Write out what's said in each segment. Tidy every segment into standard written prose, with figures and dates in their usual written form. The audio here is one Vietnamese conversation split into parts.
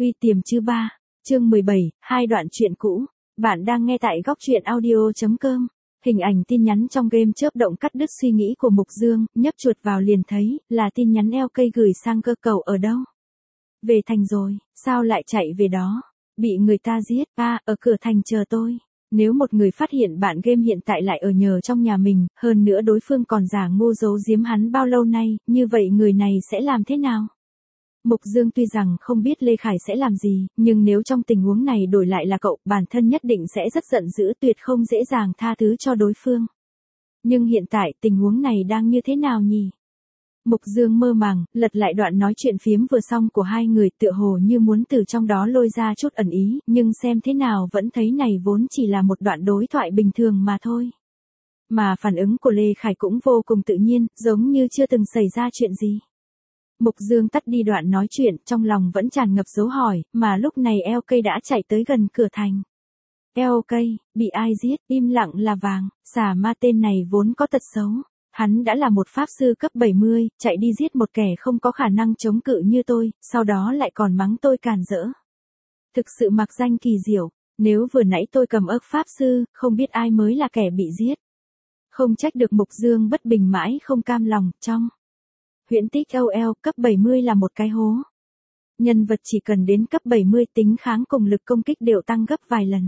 Quy tiềm chư ba, chương 17, hai đoạn truyện cũ. Bạn đang nghe tại góc truyện audio.com. Hình ảnh tin nhắn trong game chớp động cắt đứt suy nghĩ của Mục Dương, nhấp chuột vào liền thấy, là tin nhắn LK gửi sang cơ cậu ở đâu. Về thành rồi, sao lại chạy về đó? Bị người ta giết, ở cửa thành chờ tôi. Nếu một người phát hiện bạn game hiện tại lại ở nhờ trong nhà mình, hơn nữa đối phương còn giả ngu giấu giếm hắn bao lâu nay, như vậy người này sẽ làm thế nào? Mục Dương tuy rằng không biết Lê Khải sẽ làm gì, nhưng nếu trong tình huống này đổi lại là cậu, bản thân nhất định sẽ rất giận dữ, tuyệt không dễ dàng tha thứ cho đối phương. Nhưng hiện tại tình huống này đang như thế nào nhỉ? Mục Dương mơ màng, lật lại đoạn nói chuyện phiếm vừa xong của hai người, tựa hồ như muốn từ trong đó lôi ra chút ẩn ý, nhưng xem thế nào vẫn thấy này vốn chỉ là một đoạn đối thoại bình thường mà thôi. Mà phản ứng của Lê Khải cũng vô cùng tự nhiên, giống như chưa từng xảy ra chuyện gì. Mục Dương tắt đi đoạn nói chuyện, trong lòng vẫn tràn ngập dấu hỏi, mà lúc này LK đã chạy tới gần cửa thành. LK, bị ai giết, im lặng là vàng, xà ma tên này vốn có tật xấu. Hắn đã là một pháp sư cấp 70, chạy đi giết một kẻ không có khả năng chống cự như tôi, sau đó lại còn mắng tôi càn rỡ. Thực sự mặc danh kỳ diệu, nếu vừa nãy tôi cầm ức pháp sư, không biết ai mới là kẻ bị giết. Không trách được Mục Dương bất bình mãi không cam lòng, trong huyễn tích OL cấp 70 là một cái hố. Nhân vật chỉ cần đến cấp 70 tính kháng cùng lực công kích đều tăng gấp vài lần.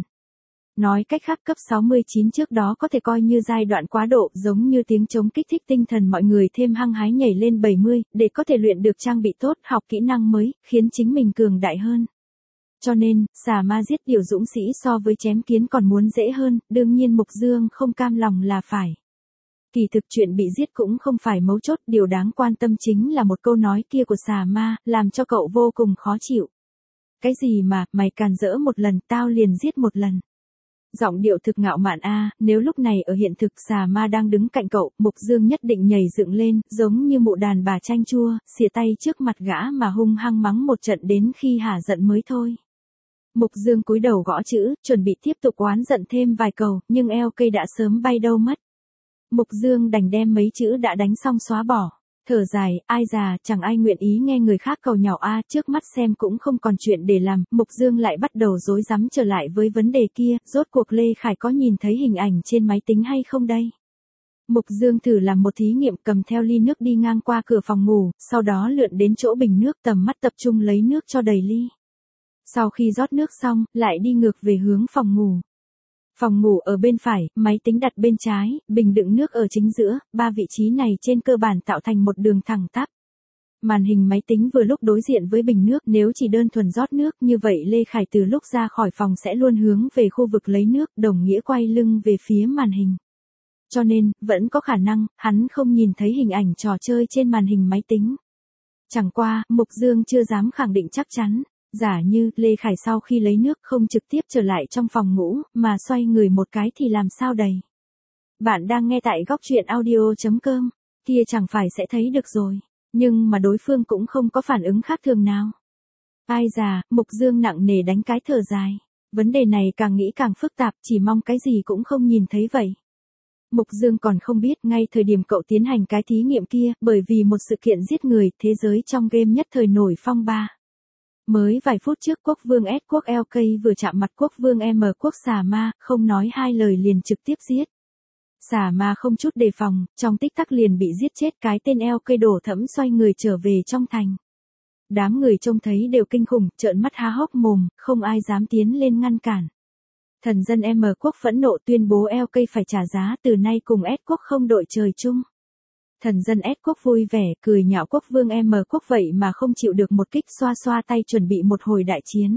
Nói cách khác cấp 69 trước đó có thể coi như giai đoạn quá độ, giống như tiếng chống kích thích tinh thần mọi người thêm hăng hái nhảy lên 70, để có thể luyện được trang bị tốt, học kỹ năng mới, khiến chính mình cường đại hơn. Cho nên, xà ma giết tiểu dũng sĩ so với chém kiến còn muốn dễ hơn, đương nhiên Mục Dương không cam lòng là phải. Kỳ thực chuyện bị giết cũng không phải mấu chốt, điều đáng quan tâm chính là một câu nói kia của xà ma, làm cho cậu vô cùng khó chịu. Cái gì mà, mày càn rỡ một lần, tao liền giết một lần. Giọng điệu thực ngạo mạn nếu lúc này ở hiện thực xà ma đang đứng cạnh cậu, Mục Dương nhất định nhảy dựng lên, giống như mụ đàn bà chanh chua, xìa tay trước mặt gã mà hung hăng mắng một trận đến khi hả giận mới thôi. Mục Dương cúi đầu gõ chữ, chuẩn bị tiếp tục oán giận thêm vài câu, nhưng LK đã sớm bay đâu mất. Mục Dương đành đem mấy chữ đã đánh xong xóa bỏ. Thở dài, ai già, chẳng ai nguyện ý nghe người khác cầu nhào trước mắt xem cũng không còn chuyện để làm, Mục Dương lại bắt đầu rối rắm trở lại với vấn đề kia, rốt cuộc Lê Khải có nhìn thấy hình ảnh trên máy tính hay không đây? Mục Dương thử làm một thí nghiệm, cầm theo ly nước đi ngang qua cửa phòng ngủ, sau đó lượn đến chỗ bình nước, tầm mắt tập trung lấy nước cho đầy ly. Sau khi rót nước xong, lại đi ngược về hướng phòng ngủ. Phòng ngủ ở bên phải, máy tính đặt bên trái, bình đựng nước ở chính giữa, ba vị trí này trên cơ bản tạo thành một đường thẳng tắp. Màn hình máy tính vừa lúc đối diện với bình nước, nếu chỉ đơn thuần rót nước như vậy Lê Khải từ lúc ra khỏi phòng sẽ luôn hướng về khu vực lấy nước, đồng nghĩa quay lưng về phía màn hình. Cho nên, vẫn có khả năng, hắn không nhìn thấy hình ảnh trò chơi trên màn hình máy tính. Chẳng qua, Mục Dương chưa dám khẳng định chắc chắn. Giả như Lê Khải sau khi lấy nước không trực tiếp trở lại trong phòng ngủ, mà xoay người một cái thì làm sao đây? Bạn đang nghe tại góc truyện audio.com, kia chẳng phải sẽ thấy được rồi, nhưng mà đối phương cũng không có phản ứng khác thường nào. Ai già, Mục Dương nặng nề đánh cái thở dài. Vấn đề này càng nghĩ càng phức tạp, chỉ mong cái gì cũng không nhìn thấy vậy. Mục Dương còn không biết ngay thời điểm cậu tiến hành cái thí nghiệm kia, bởi vì một sự kiện giết người, thế giới trong game nhất thời nổi phong ba. Mới vài phút trước quốc vương S quốc LK vừa chạm mặt quốc vương M quốc xà ma, không nói hai lời liền trực tiếp giết. Xà ma không chút đề phòng, trong tích tắc liền bị giết chết, cái tên LK đổ thẫm xoay người trở về trong thành. Đám người trông thấy đều kinh khủng, trợn mắt há hốc mồm, không ai dám tiến lên ngăn cản. Thần dân M quốc phẫn nộ tuyên bố LK phải trả giá, từ nay cùng S quốc không đội trời chung. Thần dân S quốc vui vẻ, cười nhạo quốc vương M quốc vậy mà không chịu được một kích, xoa xoa tay chuẩn bị một hồi đại chiến.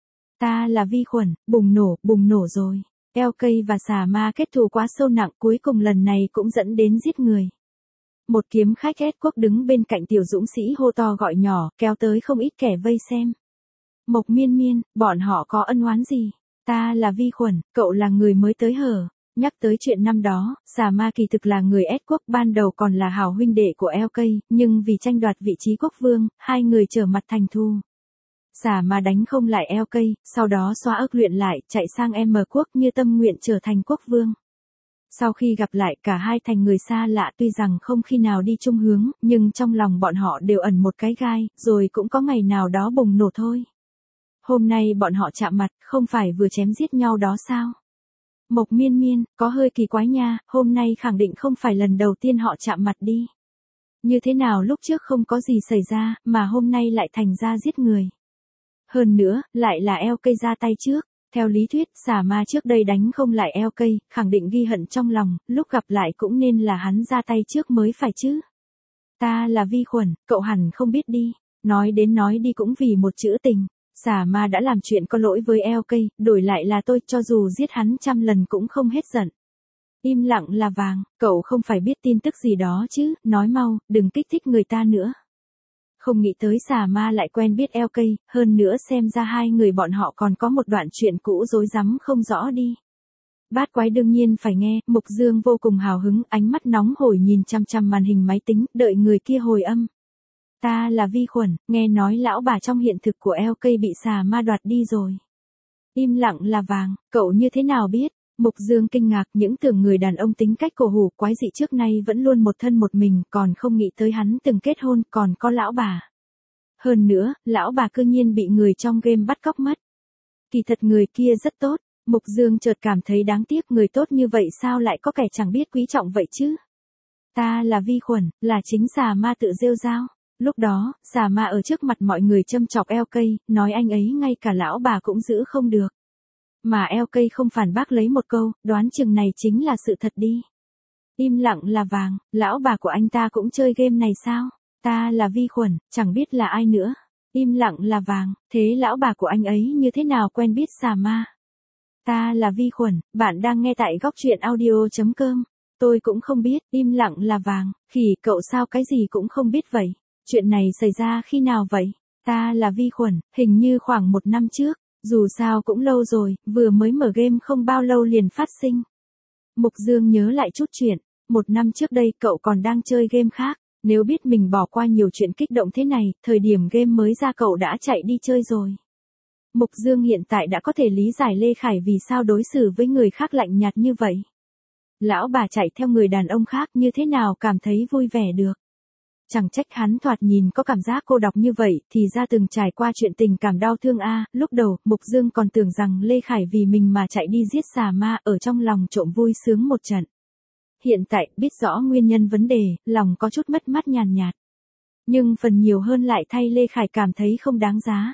Ta là vi khuẩn, bùng nổ rồi. LK và xà ma kết thù quá sâu nặng, cuối cùng lần này cũng dẫn đến giết người. Một kiếm khách S quốc đứng bên cạnh tiểu dũng sĩ hô to gọi nhỏ, kéo tới không ít kẻ vây xem. Mộc Miên Miên, bọn họ có ân oán gì? Ta là vi khuẩn, cậu là người mới tới hở? Nhắc tới chuyện năm đó, xà ma kỳ thực là người S quốc, ban đầu còn là hảo huynh đệ của LK, nhưng vì tranh đoạt vị trí quốc vương, hai người trở mặt thành thù. Xà ma đánh không lại LK, sau đó xóa ức luyện lại, chạy sang M quốc như tâm nguyện trở thành quốc vương. Sau khi gặp lại cả hai thành người xa lạ, tuy rằng không khi nào đi chung hướng, nhưng trong lòng bọn họ đều ẩn một cái gai, rồi cũng có ngày nào đó bùng nổ thôi. Hôm nay bọn họ chạm mặt, không phải vừa chém giết nhau đó sao? Mộc Miên Miên, có hơi kỳ quái nha, hôm nay khẳng định không phải lần đầu tiên họ chạm mặt đi. Như thế nào lúc trước không có gì xảy ra, mà hôm nay lại thành ra giết người. Hơn nữa, lại là LK ra tay trước. Theo lý thuyết, xà ma trước đây đánh không lại LK, khẳng định ghi hận trong lòng, lúc gặp lại cũng nên là hắn ra tay trước mới phải chứ. Ta là vi khuẩn, cậu hẳn không biết đi. Nói đến nói đi cũng vì một chữ tình. Xà ma đã làm chuyện có lỗi với LK, đổi lại là tôi, cho dù giết hắn 100 lần cũng không hết giận. Im lặng là vàng, cậu không phải biết tin tức gì đó chứ, nói mau, đừng kích thích người ta nữa. Không nghĩ tới xà ma lại quen biết LK, hơn nữa xem ra hai người bọn họ còn có một đoạn chuyện cũ rối rắm không rõ đi. Bát quái đương nhiên phải nghe, Mục Dương vô cùng hào hứng, ánh mắt nóng hổi nhìn chăm chăm màn hình máy tính, đợi người kia hồi âm. Ta là vi khuẩn, nghe nói lão bà trong hiện thực của LK bị xà ma đoạt đi rồi. Im lặng là vàng, cậu như thế nào biết? Mục Dương kinh ngạc, những tưởng người đàn ông tính cách cổ hủ quái dị trước nay vẫn luôn một thân một mình, còn không nghĩ tới hắn từng kết hôn, còn có lão bà. Hơn nữa, lão bà cư nhiên bị người trong game bắt cóc mất. Kỳ thật người kia rất tốt, Mục Dương chợt cảm thấy đáng tiếc, người tốt như vậy sao lại có kẻ chẳng biết quý trọng vậy chứ? Ta là vi khuẩn, là chính xà ma tự rêu rao. Lúc đó, xà ma ở trước mặt mọi người châm chọc LK, nói anh ấy ngay cả lão bà cũng giữ không được. Mà LK không phản bác lấy một câu, đoán chừng này chính là sự thật đi. Im lặng là vàng, lão bà của anh ta cũng chơi game này sao? Ta là vi khuẩn, chẳng biết là ai nữa. Im lặng là vàng, thế lão bà của anh ấy như thế nào quen biết xà ma? Ta là vi khuẩn, bạn đang nghe tại góc truyện audio.com. Tôi cũng không biết, im lặng là vàng, khỉ cậu sao cái gì cũng không biết vậy? Chuyện này xảy ra khi nào vậy? Ta là vi khuẩn, hình như khoảng 1 năm trước. Dù sao cũng lâu rồi, vừa mới mở game không bao lâu liền phát sinh. Mục Dương nhớ lại chút chuyện, 1 năm trước đây cậu còn đang chơi game khác, nếu biết mình bỏ qua nhiều chuyện kích động thế này, thời điểm game mới ra cậu đã chạy đi chơi rồi. Mục Dương hiện tại đã có thể lý giải Lê Khải vì sao đối xử với người khác lạnh nhạt như vậy. Lão bà chạy theo người đàn ông khác như thế nào cảm thấy vui vẻ được. Chẳng trách hắn thoạt nhìn có cảm giác cô độc như vậy, thì ra từng trải qua chuyện tình cảm đau thương a. Lúc đầu, Mục Dương còn tưởng rằng Lê Khải vì mình mà chạy đi giết xà ma, ở trong lòng trộm vui sướng một trận. Hiện tại, biết rõ nguyên nhân vấn đề, lòng có chút mất mát nhàn nhạt. Nhưng phần nhiều hơn lại thay Lê Khải cảm thấy không đáng giá.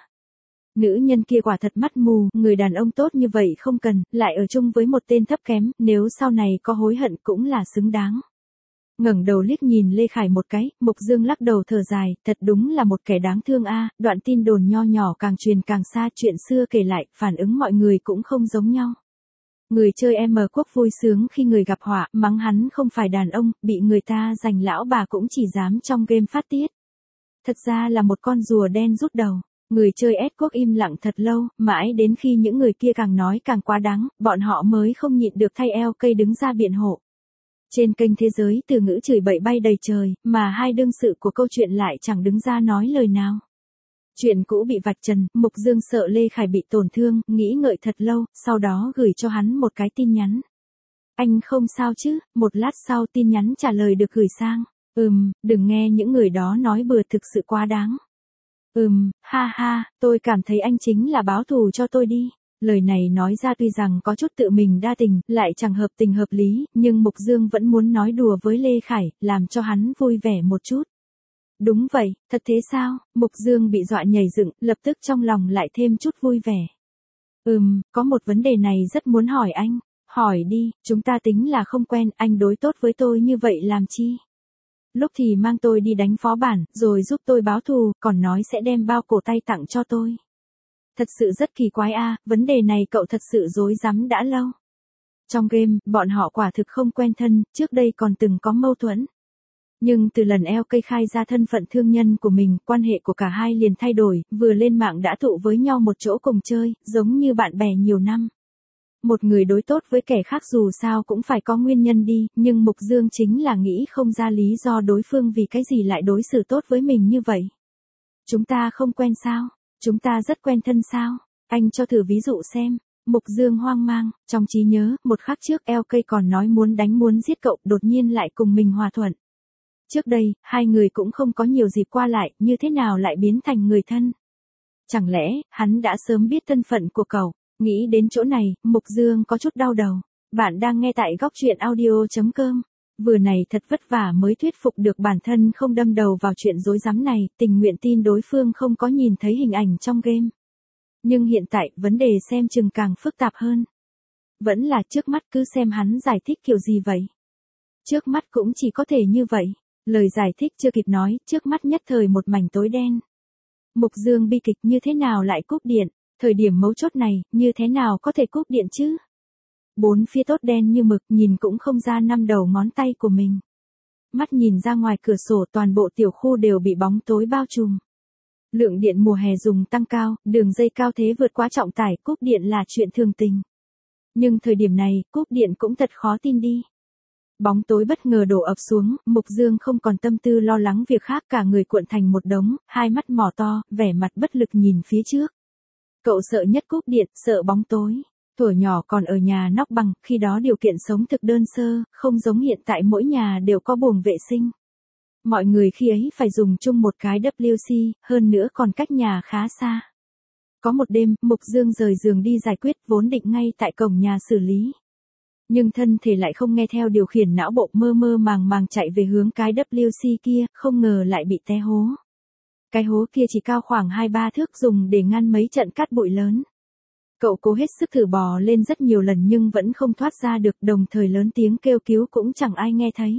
Nữ nhân kia quả thật mắt mù, người đàn ông tốt như vậy không cần, lại ở chung với một tên thấp kém, nếu sau này có hối hận cũng là xứng đáng. Ngẩng đầu liếc nhìn Lê Khải một cái, Mục Dương lắc đầu thở dài, thật đúng là một kẻ đáng thương a. Đoạn tin đồn nho nhỏ càng truyền càng xa, chuyện xưa kể lại, phản ứng mọi người cũng không giống nhau. Người chơi M Quốc vui sướng khi người gặp họa, mắng hắn không phải đàn ông, bị người ta giành lão bà cũng chỉ dám trong game phát tiết. Thật ra là một con rùa đen rút đầu. Người chơi S Quốc im lặng thật lâu, mãi đến khi những người kia càng nói càng quá đáng, bọn họ mới không nhịn được thay LK đứng ra biện hộ. Trên kênh thế giới từ ngữ chửi bậy bay đầy trời, mà hai đương sự của câu chuyện lại chẳng đứng ra nói lời nào. Chuyện cũ bị vạch trần, Mục Dương sợ Lê Khải bị tổn thương, nghĩ ngợi thật lâu, sau đó gửi cho hắn một cái tin nhắn. Anh không sao chứ? Một lát sau tin nhắn trả lời được gửi sang. Đừng nghe những người đó nói bừa, thực sự quá đáng. Ha ha, tôi cảm thấy anh chính là báo thù cho tôi đi. Lời này nói ra tuy rằng có chút tự mình đa tình, lại chẳng hợp tình hợp lý, nhưng Mục Dương vẫn muốn nói đùa với Lê Khải, làm cho hắn vui vẻ một chút. Đúng vậy, thật thế sao? Mục Dương bị dọa nhảy dựng, lập tức trong lòng lại thêm chút vui vẻ. Có một vấn đề này rất muốn hỏi anh. Hỏi đi, chúng ta tính là không quen, anh đối tốt với tôi như vậy làm chi? Lúc thì mang tôi đi đánh phó bản, rồi giúp tôi báo thù, còn nói sẽ đem bao cổ tay tặng cho tôi. Thật sự rất kỳ quái a, vấn đề này cậu thật sự rối rắm đã lâu. Trong game, bọn họ quả thực không quen thân, trước đây còn từng có mâu thuẫn. Nhưng từ lần LK khai ra thân phận thương nhân của mình, quan hệ của cả hai liền thay đổi, vừa lên mạng đã tụ với nhau một chỗ cùng chơi, giống như bạn bè nhiều năm. Một người đối tốt với kẻ khác dù sao cũng phải có nguyên nhân đi, nhưng Mục Dương chính là nghĩ không ra lý do đối phương vì cái gì lại đối xử tốt với mình như vậy. Chúng ta không quen sao? Chúng ta rất quen thân sao? Anh cho thử ví dụ xem. Mục Dương hoang mang, trong trí nhớ, một khắc trước LK còn nói muốn đánh muốn giết cậu, đột nhiên lại cùng mình hòa thuận. Trước đây, hai người cũng không có nhiều dịp qua lại, như thế nào lại biến thành người thân? Chẳng lẽ, hắn đã sớm biết thân phận của cậu? Nghĩ đến chỗ này, Mục Dương có chút đau đầu. Bạn đang nghe tại góc truyện audio.com. Vừa này thật vất vả mới thuyết phục được bản thân không đâm đầu vào chuyện rối rắm này, tình nguyện tin đối phương không có nhìn thấy hình ảnh trong game. Nhưng hiện tại, vấn đề xem chừng càng phức tạp hơn. Vẫn là trước mắt cứ xem hắn giải thích kiểu gì vậy. Trước mắt cũng chỉ có thể như vậy. Lời giải thích chưa kịp nói, trước mắt nhất thời một mảnh tối đen. Mục Dương bi kịch như thế nào lại cúp điện, thời điểm mấu chốt này, như thế nào có thể cúp điện chứ? Bốn phía tốt đen như mực, nhìn cũng không ra năm đầu ngón tay của mình. Mắt nhìn ra ngoài cửa sổ, toàn bộ tiểu khu đều bị bóng tối bao trùm. Lượng điện mùa hè dùng tăng cao, đường dây cao thế vượt quá trọng tải, cúp điện là chuyện thường tình. Nhưng thời điểm này, cúp điện cũng thật khó tin đi. Bóng tối bất ngờ đổ ập xuống, Mục Dương không còn tâm tư lo lắng việc khác, cả người cuộn thành một đống, hai mắt mỏ to, vẻ mặt bất lực nhìn phía trước. Cậu sợ nhất cúp điện, sợ bóng tối. Thuở nhỏ còn ở nhà nóc bằng, khi đó điều kiện sống thực đơn sơ, không giống hiện tại mỗi nhà đều có buồng vệ sinh. Mọi người khi ấy phải dùng chung một cái WC, hơn nữa còn cách nhà khá xa. Có một đêm, Mục Dương rời giường đi giải quyết, vốn định ngay tại cổng nhà xử lý. Nhưng thân thể lại không nghe theo điều khiển, não bộ mơ mơ màng màng chạy về hướng cái WC kia, không ngờ lại bị té hố. Cái hố kia chỉ cao khoảng 2-3 thước, dùng để ngăn mấy trận cát bụi lớn. Cậu cố hết sức thử bò lên rất nhiều lần nhưng vẫn không thoát ra được, đồng thời lớn tiếng kêu cứu cũng chẳng ai nghe thấy.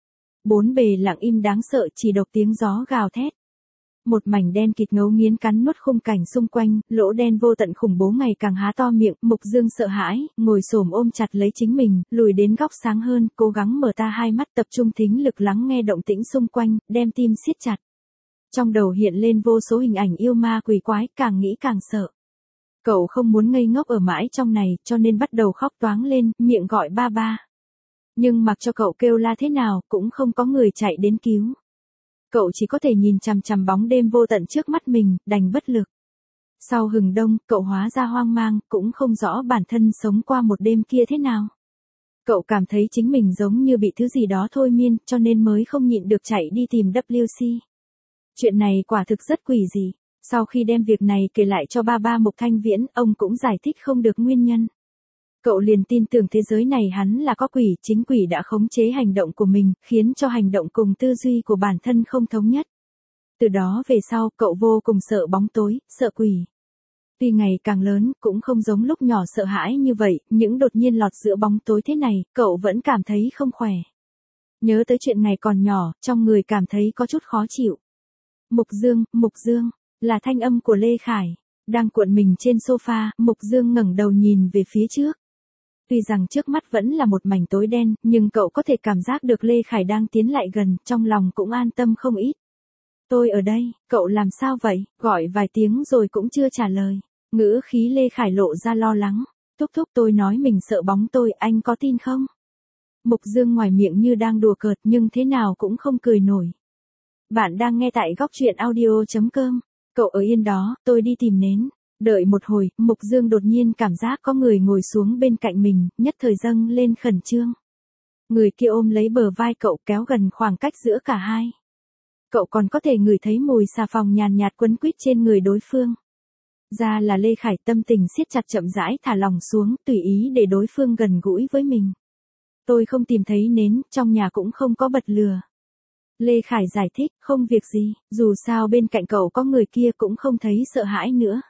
Bốn bề lặng im đáng sợ, chỉ độc tiếng gió gào thét. Một mảnh đen kịt ngấu nghiến cắn nuốt khung cảnh xung quanh, lỗ đen vô tận khủng bố ngày càng há to miệng, Mục Dương sợ hãi, ngồi xổm ôm chặt lấy chính mình, lùi đến góc sáng hơn, cố gắng mở ta hai mắt, tập trung thính lực lắng nghe động tĩnh xung quanh, đem tim siết chặt. Trong đầu hiện lên vô số hình ảnh yêu ma quỷ quái, càng nghĩ càng sợ. Cậu không muốn ngây ngốc ở mãi trong này, cho nên bắt đầu khóc toáng lên, miệng gọi ba ba. Nhưng mặc cho cậu kêu la thế nào, cũng không có người chạy đến cứu. Cậu chỉ có thể nhìn chằm chằm bóng đêm vô tận trước mắt mình, đành bất lực. Sau hừng đông, cậu hóa ra hoang mang, cũng không rõ bản thân sống qua một đêm kia thế nào. Cậu cảm thấy chính mình giống như bị thứ gì đó thôi miên, cho nên mới không nhịn được chạy đi tìm WC. Chuyện này quả thực rất quỷ dị. Sau khi đem việc này kể lại cho ba Mục Thanh Viễn, ông cũng giải thích không được nguyên nhân. Cậu liền tin tưởng thế giới này hắn là có quỷ, chính quỷ đã khống chế hành động của mình, khiến cho hành động cùng tư duy của bản thân không thống nhất. Từ đó về sau, cậu vô cùng sợ bóng tối, sợ quỷ. Tuy ngày càng lớn, cũng không giống lúc nhỏ sợ hãi như vậy, những đột nhiên lọt giữa bóng tối thế này, cậu vẫn cảm thấy không khỏe. Nhớ tới chuyện ngày còn nhỏ, trong người cảm thấy có chút khó chịu. Mục Dương, là thanh âm của Lê Khải. Đang cuộn mình trên sofa, Mục Dương ngẩng đầu nhìn về phía trước. Tuy rằng trước mắt vẫn là một mảnh tối đen, nhưng cậu có thể cảm giác được Lê Khải đang tiến lại gần, trong lòng cũng an tâm không ít. Tôi ở đây, cậu làm sao vậy? Gọi vài tiếng rồi cũng chưa trả lời. Ngữ khí Lê Khải lộ ra lo lắng. Thúc, tôi nói mình sợ bóng tôi, anh có tin không? Mục Dương ngoài miệng như đang đùa cợt nhưng thế nào cũng không cười nổi. Bạn đang nghe tại góc truyện audio.com. Cậu ở yên đó, tôi đi tìm nến. Đợi một hồi, Mục Dương đột nhiên cảm giác có người ngồi xuống bên cạnh mình, nhất thời dâng lên khẩn trương. Người kia ôm lấy bờ vai cậu, kéo gần khoảng cách giữa cả hai. Cậu còn có thể ngửi thấy mùi xà phòng nhàn nhạt quấn quýt trên người đối phương. Ra là Lê Khải, tâm tình siết chặt chậm rãi thả lòng xuống, tùy ý để đối phương gần gũi với mình. Tôi không tìm thấy nến, trong nhà cũng không có bật lửa. Lê Khải giải thích, không việc gì, dù sao bên cạnh cậu có người kia cũng không thấy sợ hãi nữa.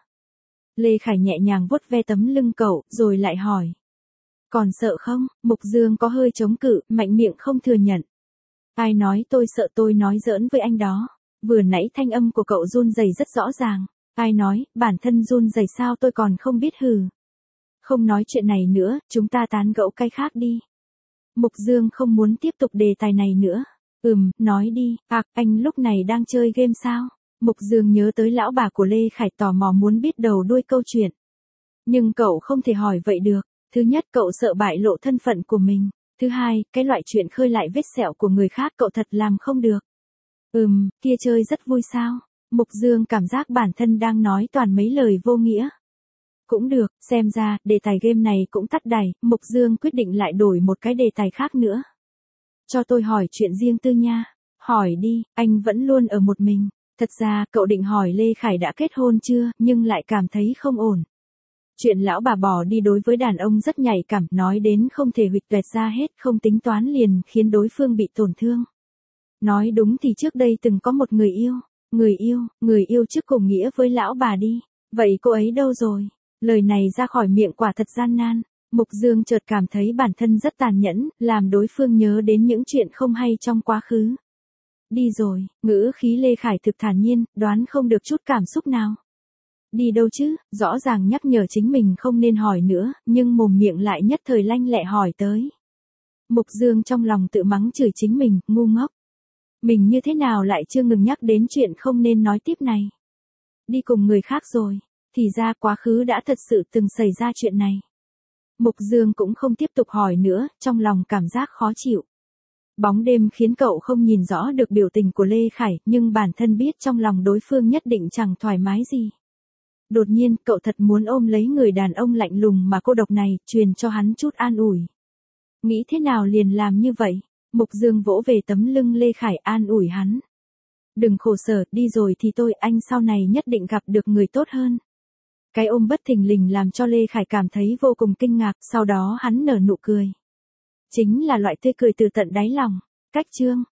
Lê Khải nhẹ nhàng vuốt ve tấm lưng cậu, rồi lại hỏi. Còn sợ không? Mục Dương có hơi chống cự, mạnh miệng không thừa nhận. Ai nói tôi sợ, tôi nói giỡn với anh đó. Vừa nãy thanh âm của cậu run rẩy rất rõ ràng. Ai nói, bản thân run rẩy sao tôi còn không biết hừ. Không nói chuyện này nữa, chúng ta tán gẫu cái khác đi. Mục Dương không muốn tiếp tục đề tài này nữa. Nói đi, anh lúc này đang chơi game sao? Mục Dương nhớ tới lão bà của Lê Khải, tò mò muốn biết đầu đuôi câu chuyện. Nhưng cậu không thể hỏi vậy được. Thứ nhất, cậu sợ bại lộ thân phận của mình. Thứ hai, cái loại chuyện khơi lại vết sẹo của người khác cậu thật làm không được. Kia chơi rất vui sao? Mục Dương cảm giác bản thân đang nói toàn mấy lời vô nghĩa. Cũng được, xem ra, đề tài game này cũng tắt đày, Mục Dương quyết định lại đổi một cái đề tài khác nữa. Cho tôi hỏi chuyện riêng tư nha. Hỏi đi, anh vẫn luôn ở một mình. Thật ra, cậu định hỏi Lê Khải đã kết hôn chưa, nhưng lại cảm thấy không ổn. Chuyện lão bà bỏ đi đối với đàn ông rất nhạy cảm, nói đến không thể huỵch toẹt ra hết, không tính toán liền khiến đối phương bị tổn thương. Nói đúng thì trước đây từng có một người yêu trước cùng nghĩa với lão bà đi. Vậy cô ấy đâu rồi? Lời này ra khỏi miệng quả thật gian nan. Mục Dương chợt cảm thấy bản thân rất tàn nhẫn, làm đối phương nhớ đến những chuyện không hay trong quá khứ. Đi rồi, ngữ khí Lê Khải thực thản nhiên, đoán không được chút cảm xúc nào. Đi đâu chứ, rõ ràng nhắc nhở chính mình không nên hỏi nữa, nhưng mồm miệng lại nhất thời lanh lẹ hỏi tới. Mục Dương trong lòng tự mắng chửi chính mình, ngu ngốc. Mình như thế nào lại chưa ngừng nhắc đến chuyện không nên nói tiếp này. Đi cùng người khác rồi, thì ra quá khứ đã thật sự từng xảy ra chuyện này. Mục Dương cũng không tiếp tục hỏi nữa, trong lòng cảm giác khó chịu. Bóng đêm khiến cậu không nhìn rõ được biểu tình của Lê Khải, nhưng bản thân biết trong lòng đối phương nhất định chẳng thoải mái gì. Đột nhiên, cậu thật muốn ôm lấy người đàn ông lạnh lùng mà cô độc này, truyền cho hắn chút an ủi. Nghĩ thế nào liền làm như vậy? Mục Dương vỗ về tấm lưng Lê Khải an ủi hắn. Đừng khổ sở, đi rồi thì tôi, anh sau này nhất định gặp được người tốt hơn. Cái ôm bất thình lình làm cho Lê Khải cảm thấy vô cùng kinh ngạc, sau đó hắn nở nụ cười. Chính là loại tươi cười từ tận đáy lòng. Cách chương